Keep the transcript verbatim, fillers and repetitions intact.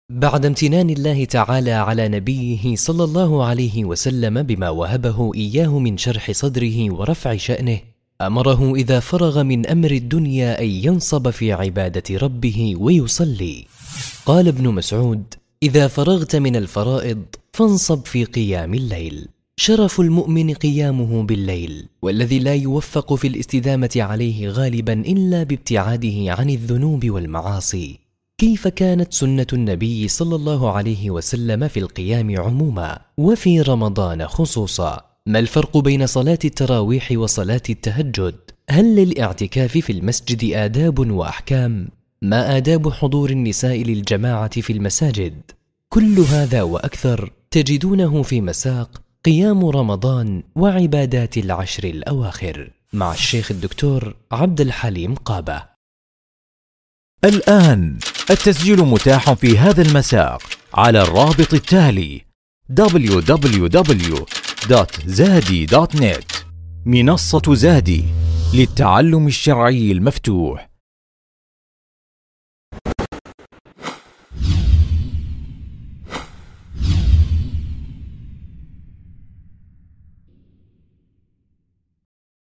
بعد امتنان الله تعالى على نبيه صلى الله عليه وسلم بما وهبه إياه من شرح صدره ورفع شأنه، أمره إذا فرغ من أمر الدنيا أن ينصب في عبادة ربه ويصلي. قال ابن مسعود: إذا فرغت من الفرائض فانصب في قيام الليل. شرف المؤمن قيامه بالليل، والذي لا يوفق في الاستدامة عليه غالبا إلا بابتعاده عن الذنوب والمعاصي. كيف كانت سنة النبي صلى الله عليه وسلم في القيام عموما وفي رمضان خصوصا؟ ما الفرق بين صلاة التراويح وصلاة التهجد؟ هل للاعتكاف في المسجد آداب وأحكام؟ ما آداب حضور النساء للجماعة في المساجد؟ كل هذا وأكثر تجدونه في مساق قيام رمضان وعبادات العشر الأواخر مع الشيخ الدكتور عبد الحليم قابة. الآن التسجيل متاح في هذا المساق على الرابط التالي: دبليو دبليو دبليو دوت زادي دوت نت. منصة زادي للتعلم الشرعي المفتوح.